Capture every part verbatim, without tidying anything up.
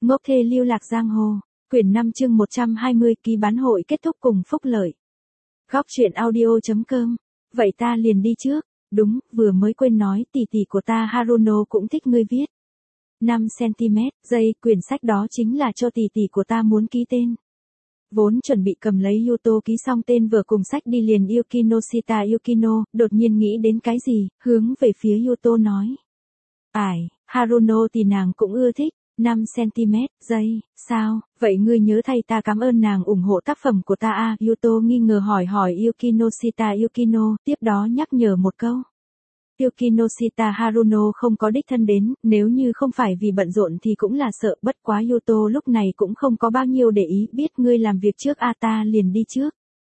Ngốc thê lưu lạc giang hồ. Quyển năm chương một trăm hai mươi ký bán hội kết thúc cùng phúc lợi. Góc truyện audio.com. Vậy ta liền đi trước. Đúng, vừa mới quên nói tỷ tỷ của ta Haruno cũng thích ngươi viết. năm xăng-ti-mét, giây, quyển sách đó chính là cho tỷ tỷ của ta muốn ký tên. Vốn chuẩn bị cầm lấy Yuto ký xong tên vừa cùng sách đi liền Yukinoshita Yukino, đột nhiên nghĩ đến cái gì, hướng về phía Yuto nói. Ải, Haruno thì nàng cũng ưa thích. năm xăng-ti-mét, giây, sao, vậy ngươi nhớ thay ta cảm ơn nàng ủng hộ tác phẩm của ta à, Yuto nghi ngờ hỏi hỏi Yukinoshita Yukino, tiếp đó nhắc nhở một câu. Yukinoshita Haruno không có đích thân đến, nếu như không phải vì bận rộn thì cũng là sợ, bất quá Yuto lúc này cũng không có bao nhiêu để ý, biết ngươi làm việc trước a ta liền đi trước.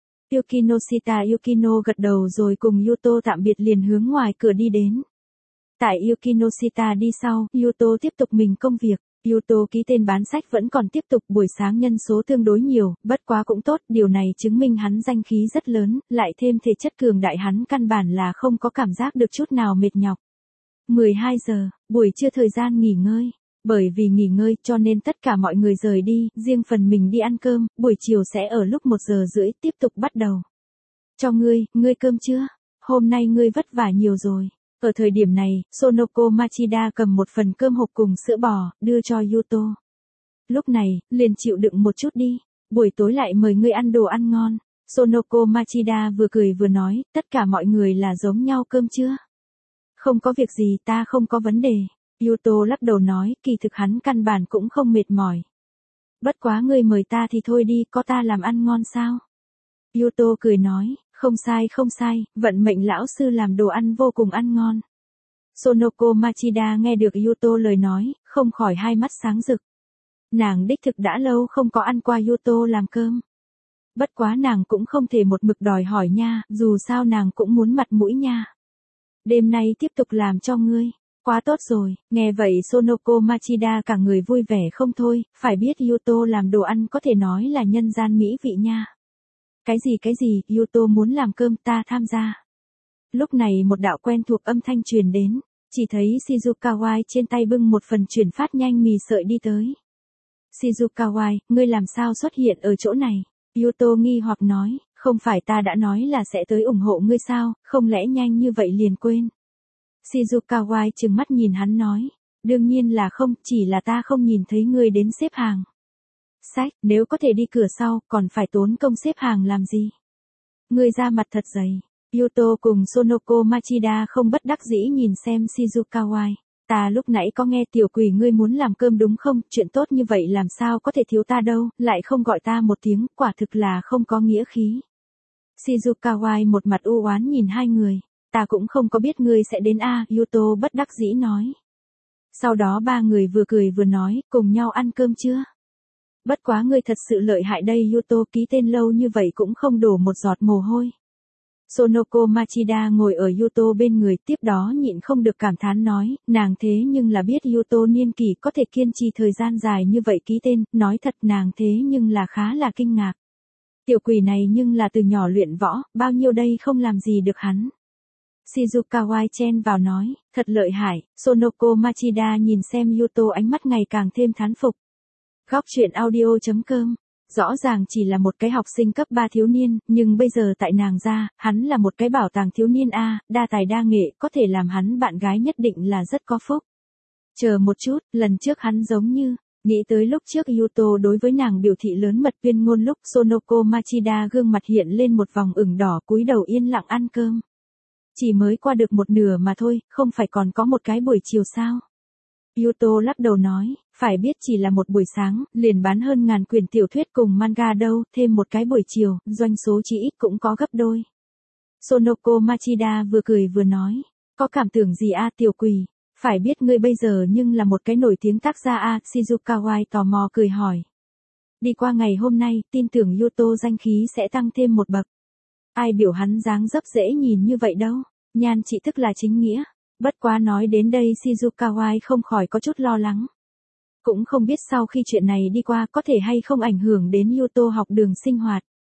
Yukinoshita Yukino gật đầu rồi cùng Yuto tạm biệt liền hướng ngoài cửa đi đến. Tại Yukinoshita đi sau, Yuto tiếp tục mình công việc. Yuto ký tên bán sách vẫn còn tiếp tục, buổi sáng nhân số tương đối nhiều, bất quá cũng tốt, điều này chứng minh hắn danh khí rất lớn, lại thêm thể chất cường đại hắn căn bản là không có cảm giác được chút nào mệt nhọc. mười hai giờ, buổi trưa thời gian nghỉ ngơi. Bởi vì nghỉ ngơi cho nên tất cả mọi người rời đi, riêng phần mình đi ăn cơm, buổi chiều sẽ ở lúc một giờ rưỡi tiếp tục bắt đầu. Cho ngươi, ngươi cơm chưa? Hôm nay ngươi vất vả nhiều rồi. Ở thời điểm này, Sonoko Machida cầm một phần cơm hộp cùng sữa bò, đưa cho Yuto. Lúc này, liền chịu đựng một chút đi, buổi tối lại mời ngươi ăn đồ ăn ngon. Sonoko Machida vừa cười vừa nói, tất cả mọi người là giống nhau cơm chưa? Không có việc gì, ta không có vấn đề. Yuto lắc đầu nói, kỳ thực hắn căn bản cũng không mệt mỏi. Bất quá ngươi mời ta thì thôi đi, có ta làm ăn ngon sao? Yuto cười nói. Không sai không sai, vận mệnh lão sư làm đồ ăn vô cùng ăn ngon. Sonoko Machida nghe được Yuto lời nói, không khỏi hai mắt sáng rực. Nàng đích thực đã lâu không có ăn qua Yuto làm cơm. Bất quá nàng cũng không thể một mực đòi hỏi nha, dù sao nàng cũng muốn mặt mũi nha. Đêm nay tiếp tục làm cho ngươi. Quá tốt rồi, nghe vậy Sonoko Machida cả người vui vẻ không thôi, phải biết Yuto làm đồ ăn có thể nói là nhân gian mỹ vị nha. Cái gì cái gì, Yuto muốn làm cơm ta tham gia. Lúc này một đạo quen thuộc âm thanh truyền đến, chỉ thấy Shizukawai trên tay bưng một phần chuyển phát nhanh mì sợi đi tới. Shizukawai, ngươi làm sao xuất hiện ở chỗ này? Yuto nghi hoặc nói, không phải ta đã nói là sẽ tới ủng hộ ngươi sao, không lẽ nhanh như vậy liền quên. Shizukawai trừng mắt nhìn hắn nói, đương nhiên là không, chỉ là ta không nhìn thấy ngươi đến xếp hàng. Sách, nếu có thể đi cửa sau, còn phải tốn công xếp hàng làm gì? Ngươi ra mặt thật dày. Yuto cùng Sonoko Machida không bất đắc dĩ nhìn xem Shizukawai. Ta lúc nãy có nghe tiểu quỷ ngươi muốn làm cơm đúng không? Chuyện tốt như vậy làm sao có thể thiếu ta đâu, lại không gọi ta một tiếng, quả thực là không có nghĩa khí. Shizukawai một mặt u oán nhìn hai người. Ta cũng không có biết ngươi sẽ đến a, Yuto bất đắc dĩ nói. Sau đó ba người vừa cười vừa nói, cùng nhau ăn cơm chưa? Bất quá ngươi thật sự lợi hại đây, Yuto ký tên lâu như vậy cũng không đổ một giọt mồ hôi. Sonoko Machida ngồi ở Yuto bên người, tiếp đó nhịn không được cảm thán nói, nàng thế nhưng là biết Yuto niên kỷ có thể kiên trì thời gian dài như vậy ký tên, nói thật nàng thế nhưng là khá là kinh ngạc. Tiểu quỷ này nhưng là từ nhỏ luyện võ, bao nhiêu đây không làm gì được hắn. Shizukawai chen vào nói, thật lợi hại, Sonoko Machida nhìn xem Yuto ánh mắt ngày càng thêm thán phục. Góc truyện audio.com. Rõ ràng chỉ là một cái học sinh cấp ba thiếu niên, nhưng bây giờ tại nàng ra, hắn là một cái bảo tàng thiếu niên A, đa tài đa nghệ, có thể làm hắn bạn gái nhất định là rất có phúc. Chờ một chút, lần trước hắn giống như, nghĩ tới lúc trước Yuto đối với nàng biểu thị lớn mật tuyên ngôn lúc Sonoko Machida gương mặt hiện lên một vòng ửng đỏ cúi đầu yên lặng ăn cơm. Chỉ mới qua được một nửa mà thôi, không phải còn có một cái buổi chiều sao? Yuto lắc đầu nói, phải biết chỉ là một buổi sáng, liền bán hơn ngàn quyển tiểu thuyết cùng manga đâu, thêm một cái buổi chiều, doanh số chỉ ít cũng có gấp đôi. Sonoko Machida vừa cười vừa nói, có cảm tưởng gì a tiểu quỷ, phải biết ngươi bây giờ nhưng là một cái nổi tiếng tác gia a, Shizukawai tò mò cười hỏi. Đi qua ngày hôm nay, tin tưởng Yuto danh khí sẽ tăng thêm một bậc. Ai biểu hắn dáng dấp dễ nhìn như vậy đâu, nhan trị thức là chính nghĩa. Bất quá nói đến đây Shizukawai không khỏi có chút lo lắng. Cũng không biết sau khi chuyện này đi qua có thể hay không ảnh hưởng đến Yuto học đường sinh hoạt.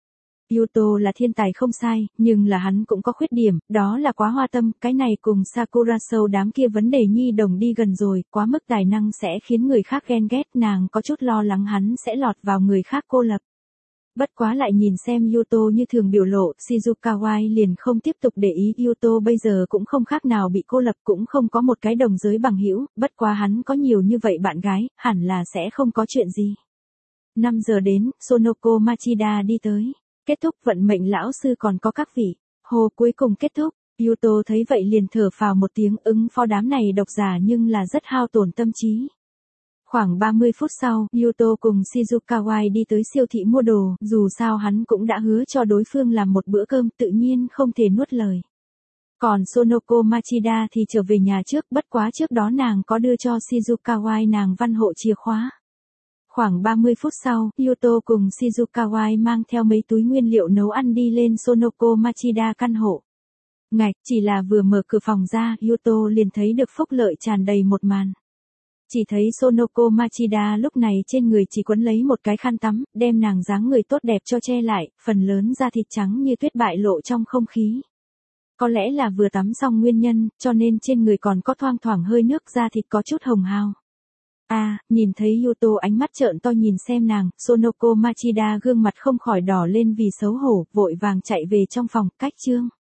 Yuto là thiên tài không sai, nhưng là hắn cũng có khuyết điểm, đó là quá hoa tâm, cái này cùng Sakura Show đám kia vấn đề nhi đồng đi gần rồi, quá mức tài năng sẽ khiến người khác ghen ghét, nàng có chút lo lắng hắn sẽ lọt vào người khác cô lập. Bất quá lại nhìn xem Yuto như thường biểu lộ, Shizukawa liền không tiếp tục để ý, Yuto bây giờ cũng không khác nào bị cô lập, cũng không có một cái đồng giới bằng hữu, bất quá hắn có nhiều như vậy bạn gái, hẳn là sẽ không có chuyện gì. năm giờ đến, Sonoko Machida đi tới. Kết thúc vận mệnh lão sư còn có các vị. Hồ cuối cùng kết thúc, Yuto thấy vậy liền thở phào một tiếng, ứng phó đám này độc giả nhưng là rất hao tổn tâm trí. Khoảng ba mươi phút sau, Yuto cùng Shizukawa đi tới siêu thị mua đồ, dù sao hắn cũng đã hứa cho đối phương làm một bữa cơm, tự nhiên không thể nuốt lời. Còn Sonoko Machida thì trở về nhà trước, bất quá trước đó nàng có đưa cho Shizukawa nàng văn hộ chìa khóa. Khoảng ba mươi phút sau, Yuto cùng Shizukawa mang theo mấy túi nguyên liệu nấu ăn đi lên Sonoko Machida căn hộ. Ngạch, chỉ là vừa mở cửa phòng ra, Yuto liền thấy được phúc lợi tràn đầy một màn. Chỉ thấy Sonoko Machida lúc này trên người chỉ quấn lấy một cái khăn tắm, đem nàng dáng người tốt đẹp cho che lại, phần lớn da thịt trắng như tuyết bại lộ trong không khí. Có lẽ là vừa tắm xong nguyên nhân, cho nên trên người còn có thoang thoảng hơi nước, da thịt có chút hồng hào. À, nhìn thấy Yuto ánh mắt trợn to nhìn xem nàng, Sonoko Machida gương mặt không khỏi đỏ lên vì xấu hổ, vội vàng chạy về trong phòng, cách chương.